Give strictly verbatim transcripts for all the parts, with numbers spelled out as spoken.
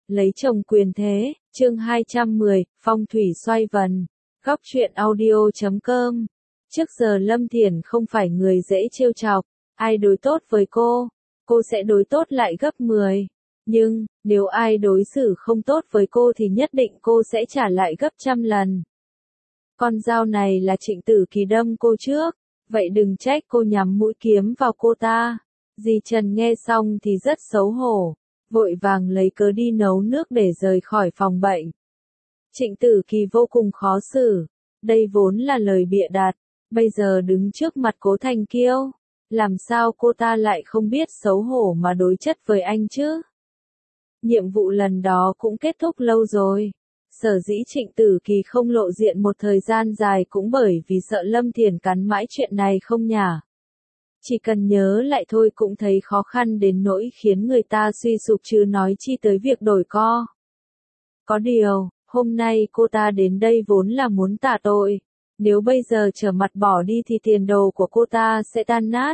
Lấy chồng quyền thế, chương hai trăm mười, phong thủy xoay vần. Góc truyện audio chấm com. Trước giờ Lâm Thiển không phải người dễ trêu chọc, ai đối tốt với cô, cô sẽ đối tốt lại gấp mười. Nhưng, nếu ai đối xử không tốt với cô thì nhất định cô sẽ trả lại gấp trăm lần. Con dao này là Trịnh Tử Kỳ đâm cô trước, vậy đừng trách cô nhắm mũi kiếm vào cô ta. Dì Trần nghe xong thì rất xấu hổ, vội vàng lấy cớ đi nấu nước để rời khỏi phòng bệnh. Trịnh Tử Kỳ vô cùng khó xử, đây vốn là lời bịa đặt, bây giờ đứng trước mặt Cố Thành Kiêu, làm sao cô ta lại không biết xấu hổ mà đối chất với anh chứ? Nhiệm vụ lần đó cũng kết thúc lâu rồi. Sở dĩ Trịnh Tử Kỳ không lộ diện một thời gian dài cũng bởi vì sợ Lâm Thiển cắn mãi chuyện này không nhả. Chỉ cần nhớ lại thôi cũng thấy khó khăn đến nỗi khiến người ta suy sụp chứ nói chi tới việc đổi co. Có điều, hôm nay cô ta đến đây vốn là muốn tạ tội. Nếu bây giờ trở mặt bỏ đi thì tiền đồ của cô ta sẽ tan nát.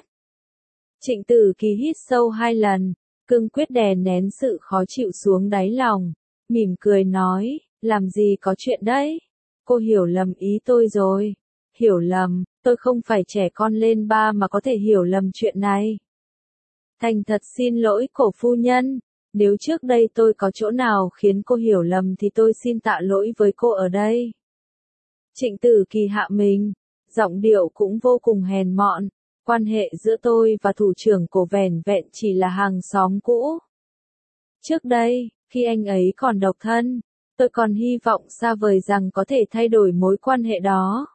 Trịnh Tử Kỳ hít sâu hai lần, cương quyết đè nén sự khó chịu xuống đáy lòng, mỉm cười nói, làm gì có chuyện đấy, cô hiểu lầm ý tôi rồi. Hiểu lầm, tôi không phải trẻ con lên ba mà có thể hiểu lầm chuyện này. Thành thật xin lỗi cổ phu nhân, nếu trước đây tôi có chỗ nào khiến cô hiểu lầm thì tôi xin tạ lỗi với cô ở đây. Trịnh Tử Kỳ hạ mình, giọng điệu cũng vô cùng hèn mọn, quan hệ giữa tôi và thủ trưởng Cổ vẻn vẹn chỉ là hàng xóm cũ. Trước đây, khi anh ấy còn độc thân, tôi còn hy vọng xa vời rằng có thể thay đổi mối quan hệ đó.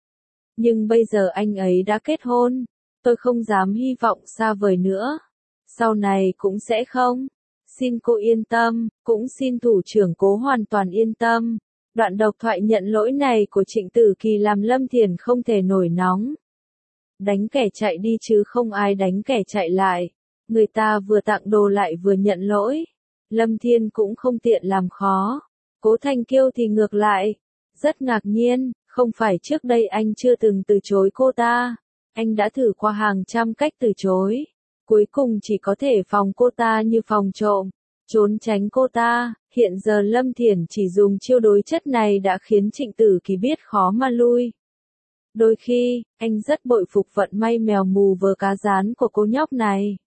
Nhưng bây giờ anh ấy đã kết hôn, tôi không dám hy vọng xa vời nữa. Sau này cũng sẽ không. Xin cô yên tâm, cũng xin thủ trưởng Cố hoàn toàn yên tâm. Đoạn độc thoại nhận lỗi này của Trịnh Tử Kỳ làm Lâm Thiển không thể nổi nóng. Đánh kẻ chạy đi chứ không ai đánh kẻ chạy lại. Người ta vừa tặng đồ lại vừa nhận lỗi. Lâm Thiên cũng không tiện làm khó. Cố Thành Kiêu thì ngược lại. Rất ngạc nhiên, không phải trước đây anh chưa từng từ chối cô ta. Anh đã thử qua hàng trăm cách từ chối. Cuối cùng chỉ có thể phòng cô ta như phòng trộm, trốn tránh cô ta. Hiện giờ Lâm Thiển chỉ dùng chiêu đối chất này đã khiến Trịnh Tử Kỳ biết khó mà lui. Đôi khi, anh rất bội phục vận may mèo mù vờ cá rán của cô nhóc này.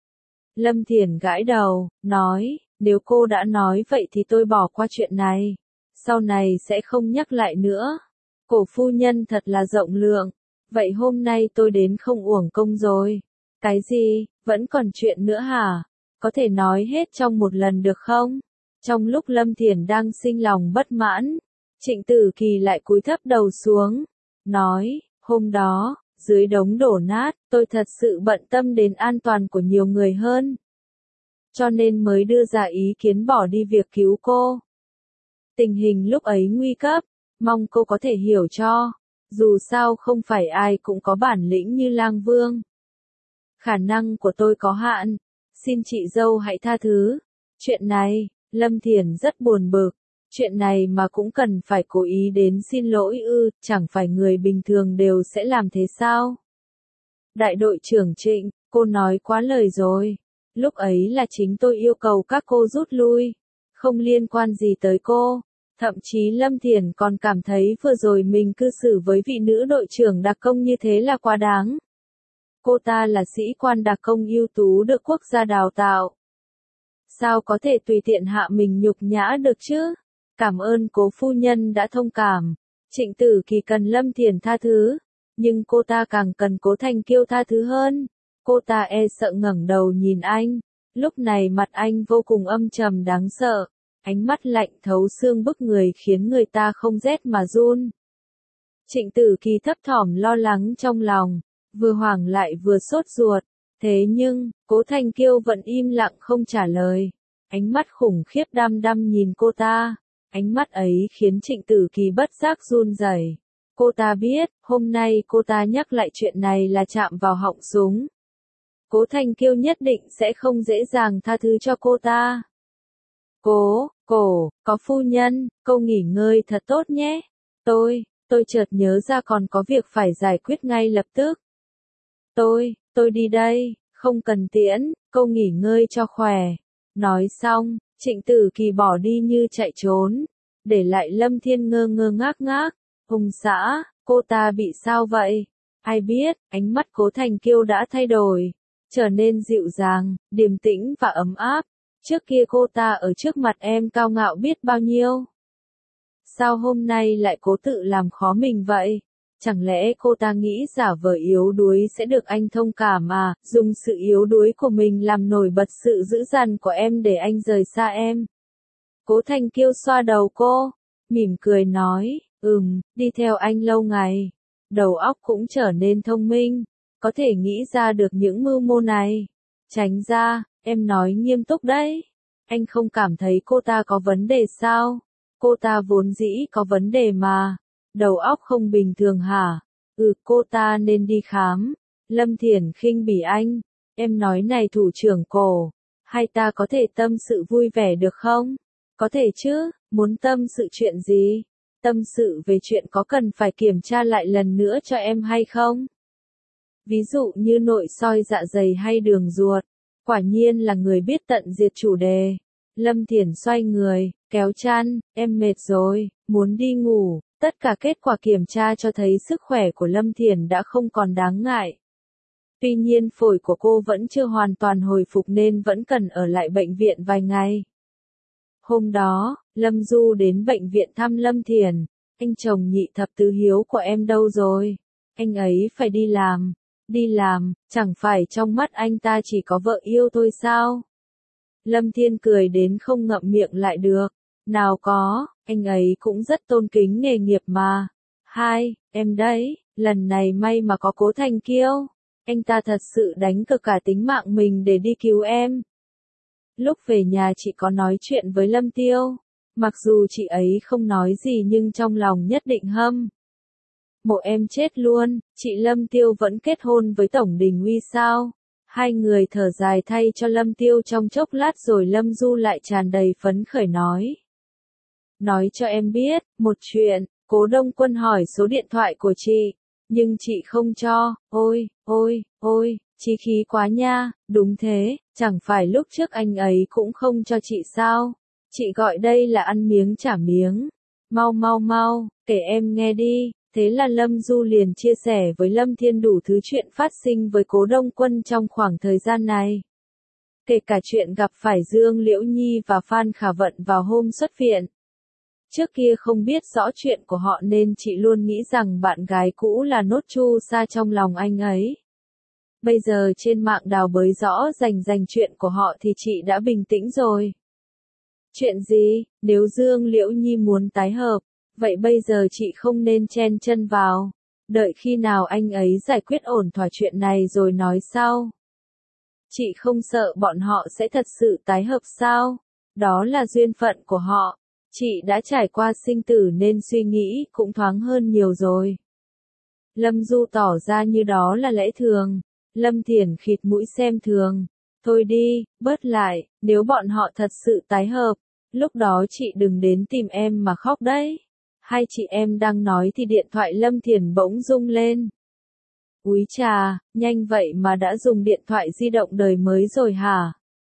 Lâm Thiển gãi đầu, nói, nếu cô đã nói vậy thì tôi bỏ qua chuyện này. Sau này sẽ không nhắc lại nữa. Cổ phu nhân thật là rộng lượng. Vậy hôm nay tôi đến không uổng công rồi. Cái gì, vẫn còn chuyện nữa hả? Có thể nói hết trong một lần được không? Trong lúc Lâm Thiển đang sinh lòng bất mãn, Trịnh Tử Kỳ lại cúi thấp đầu xuống. Nói, hôm đó, dưới đống đổ nát, tôi thật sự bận tâm đến an toàn của nhiều người hơn. Cho nên mới đưa ra ý kiến bỏ đi việc cứu cô. Tình hình lúc ấy nguy cấp, mong cô có thể hiểu cho. Dù sao không phải ai cũng có bản lĩnh như Lang Vương. Khả năng của tôi có hạn, xin chị dâu hãy tha thứ. Chuyện này, Lâm Thiển rất buồn bực. Chuyện này mà cũng cần phải cố ý đến xin lỗi ư, chẳng phải người bình thường đều sẽ làm thế sao? Đại đội trưởng Trịnh, cô nói quá lời rồi. Lúc ấy là chính tôi yêu cầu các cô rút lui. Không liên quan gì tới cô. Thậm chí Lâm Thiển còn cảm thấy vừa rồi mình cư xử với vị nữ đội trưởng đặc công như thế là quá đáng. Cô ta là sĩ quan đặc công ưu tú được quốc gia đào tạo. Sao có thể tùy tiện hạ mình nhục nhã được chứ? Cảm ơn Cố phu nhân đã thông cảm. Trịnh Tử Kỳ cần Lâm Thiển tha thứ. Nhưng cô ta càng cần Cố Thành Kiêu tha thứ hơn. Cô ta e sợ ngẩng đầu nhìn anh. Lúc này mặt anh vô cùng âm trầm đáng sợ. Ánh mắt lạnh thấu xương bức người khiến người ta không rét mà run. Trịnh Tử Kỳ thấp thỏm lo lắng trong lòng, vừa hoảng lại vừa sốt ruột. Thế nhưng, Cố Thành Kiêu vẫn im lặng không trả lời. Ánh mắt khủng khiếp đăm đăm nhìn cô ta. Ánh mắt ấy khiến Trịnh Tử Kỳ bất giác run rẩy. Cô ta biết, hôm nay cô ta nhắc lại chuyện này là chạm vào họng súng. Cố Thành Kiêu nhất định sẽ không dễ dàng tha thứ cho cô ta. Cố, cổ, có phu nhân, cô nghỉ ngơi thật tốt nhé. Tôi, tôi chợt nhớ ra còn có việc phải giải quyết ngay lập tức. Tôi, tôi đi đây, không cần tiễn, cô nghỉ ngơi cho khỏe. Nói xong, Trịnh Tử Kỳ bỏ đi như chạy trốn, để lại Lâm Thiên ngơ ngơ ngác ngác. Ông xã, cô ta bị sao vậy? Ai biết, ánh mắt Cố Thành Kiêu đã thay đổi, trở nên dịu dàng, điềm tĩnh và ấm áp. Trước kia cô ta ở trước mặt em cao ngạo biết bao nhiêu. Sao hôm nay lại cố tự làm khó mình vậy? Chẳng lẽ cô ta nghĩ giả vờ yếu đuối sẽ được anh thông cảm à, dùng sự yếu đuối của mình làm nổi bật sự dữ dằn của em để anh rời xa em. Cố Thành Kiêu xoa đầu cô, mỉm cười nói, ừm, đi theo anh lâu ngày, đầu óc cũng trở nên thông minh, có thể nghĩ ra được những mưu mô này. Tránh ra, em nói nghiêm túc đấy. Anh không cảm thấy cô ta có vấn đề sao? Cô ta vốn dĩ có vấn đề mà. Đầu óc không bình thường hả? Ừ, cô ta nên đi khám. Lâm Thiển khinh bỉ anh. Em nói này thủ trưởng Cổ, hai ta có thể tâm sự vui vẻ được không? Có thể chứ, muốn tâm sự chuyện gì? Tâm sự về chuyện có cần phải kiểm tra lại lần nữa cho em hay không? Ví dụ như nội soi dạ dày hay đường ruột. Quả nhiên là người biết tận diệt chủ đề. Lâm Thiển xoay người, kéo chăn, em mệt rồi, muốn đi ngủ. Tất cả kết quả kiểm tra cho thấy sức khỏe của Lâm Thiển đã không còn đáng ngại. Tuy nhiên phổi của cô vẫn chưa hoàn toàn hồi phục nên vẫn cần ở lại bệnh viện vài ngày. Hôm đó, Lâm Du đến bệnh viện thăm Lâm Thiển. Anh chồng nhị thập tứ hiếu của em đâu rồi? Anh ấy phải đi làm. Đi làm, chẳng phải trong mắt anh ta chỉ có vợ yêu thôi sao? Lâm Thiên cười đến không ngậm miệng lại được. Nào có, anh ấy cũng rất tôn kính nghề nghiệp mà. Hai, em đấy, lần này may mà có Cố Thành Kiêu. Anh ta thật sự đánh cược cả tính mạng mình để đi cứu em. Lúc về nhà chị có nói chuyện với Lâm Tiêu. Mặc dù chị ấy không nói gì nhưng trong lòng nhất định hâm. Mộ em chết luôn, chị Lâm Tiêu vẫn kết hôn với Tổng Đình Uy sao? Hai người thở dài thay cho Lâm Tiêu trong chốc lát rồi Lâm Du lại tràn đầy phấn khởi nói. Nói cho em biết, một chuyện, Cố Đông Quân hỏi số điện thoại của chị, nhưng chị không cho, ôi, ôi, ôi, chí khí quá nha, đúng thế, chẳng phải lúc trước anh ấy cũng không cho chị sao? Chị gọi đây là ăn miếng trả miếng. Mau mau mau, kể em nghe đi. Thế là Lâm Du liền chia sẻ với Lâm Thiên đủ thứ chuyện phát sinh với Cố Đông Quân trong khoảng thời gian này. Kể cả chuyện gặp phải Dương Liễu Nhi và Phan Khả Vận vào hôm xuất viện. Trước kia không biết rõ chuyện của họ nên chị luôn nghĩ rằng bạn gái cũ là nốt chu sa trong lòng anh ấy. Bây giờ trên mạng đào bới rõ rành rành chuyện của họ thì chị đã bình tĩnh rồi. Chuyện gì, nếu Dương Liễu Nhi muốn tái hợp, vậy bây giờ chị không nên chen chân vào. Đợi khi nào anh ấy giải quyết ổn thỏa chuyện này rồi nói sau. Chị không sợ bọn họ sẽ thật sự tái hợp sao? Đó là duyên phận của họ. Chị đã trải qua sinh tử nên suy nghĩ cũng thoáng hơn nhiều rồi. Lâm Du tỏ ra như đó là lẽ thường. Lâm Thiển khịt mũi xem thường. Thôi đi, bớt lại, nếu bọn họ thật sự tái hợp, lúc đó chị đừng đến tìm em mà khóc đấy. Hai chị em đang nói thì điện thoại Lâm Thiển bỗng rung lên. Úi chà, nhanh vậy mà đã dùng điện thoại di động đời mới rồi hả?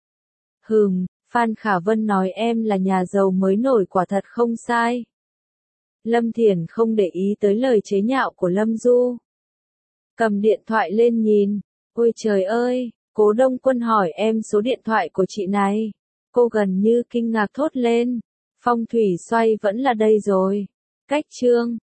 Hừm, Phan Khả Vân nói em là nhà giàu mới nổi quả thật không sai. Lâm Thiển không để ý tới lời chế nhạo của Lâm Du. Cầm điện thoại lên nhìn. Ôi trời ơi, Cố Đông Quân hỏi em số điện thoại của chị này. Cô gần như kinh ngạc thốt lên. Phong thủy xoay vẫn là đây rồi. Cách chương